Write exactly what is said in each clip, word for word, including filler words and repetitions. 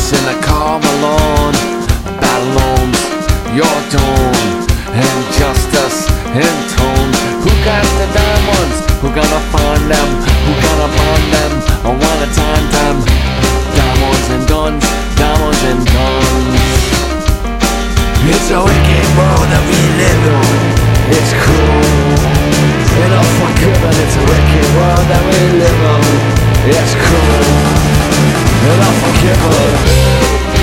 Justice in the car alone, battle looms your doom, and justice in tone. Who got the diamonds? Who gonna find them? Who gonna find them? I wanna time them. Diamonds and guns, diamonds and guns. It's a wicked world that we live in. It's cruel and unforgiven. It's a wicked world that we live in. It's cruel and unforgiven.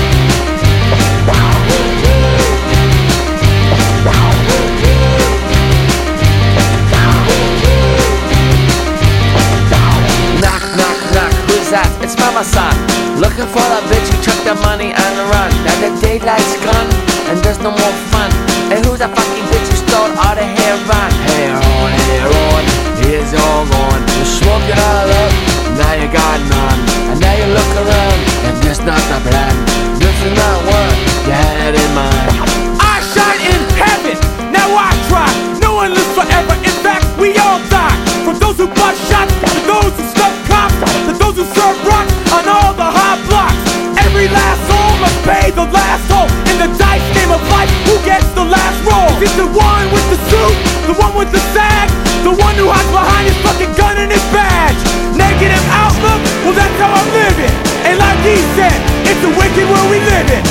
It's mama son, looking for a bitch who took the money and run. Now the daylight's gone and there's no more fun. And who's that fucking bitch who stole all the hair on? Hair on, hair on, it's all gone. You smoke it all up, now you got none. And now you look around and this not the plan. This is not what you had in mind. I shine in heaven, now I try. No one lives forever, in fact we all die. From those who bust shots, to those who stuff cops, to those who serve rocks on all the hot blocks. Every last soul must pay the last toll. In the dice game of life, who gets the last roll? Is it the one with the suit, the one with the sag, the one who hides behind his fucking gun and his badge? Negative outlook, well that's how I'm living. And like he said, it's a wicked world we live in.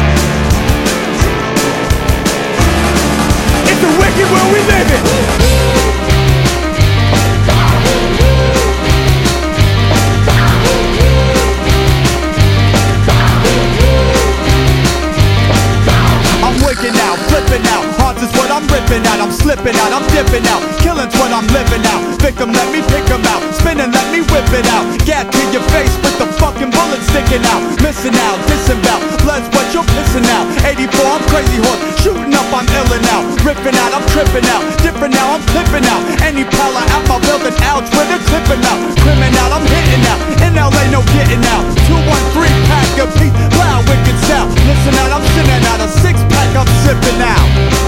It's a wicked world we live in. Now, flipping out, hearts is what I'm ripping out. I'm slipping out, I'm dipping out, killing's what I'm living out. Victim, let me pick 'em out, spinning, let me whip it out. Gat to your face with the fucking bullet sticking out. Missing out, disembowel, blood's what you're pissing out. eighty-four, I'm crazy horse, shooting up, I'm illin' out. Ripping out, I'm tripping out, different now, I'm clipping out. Any pala out my building, ouch, where they're clipping out. Crimin' out, I'm hitting out, in L A no getting out. Two one three, pack a piece, loud, wicked sound. Listen out, I'm sitting out a six pack, I'm sipping out.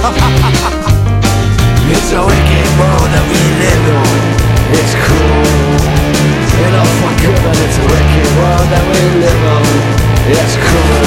It's a wicked world that we live in. It's cruel and unforgiven. It's a wicked world that we live in. It's cruel.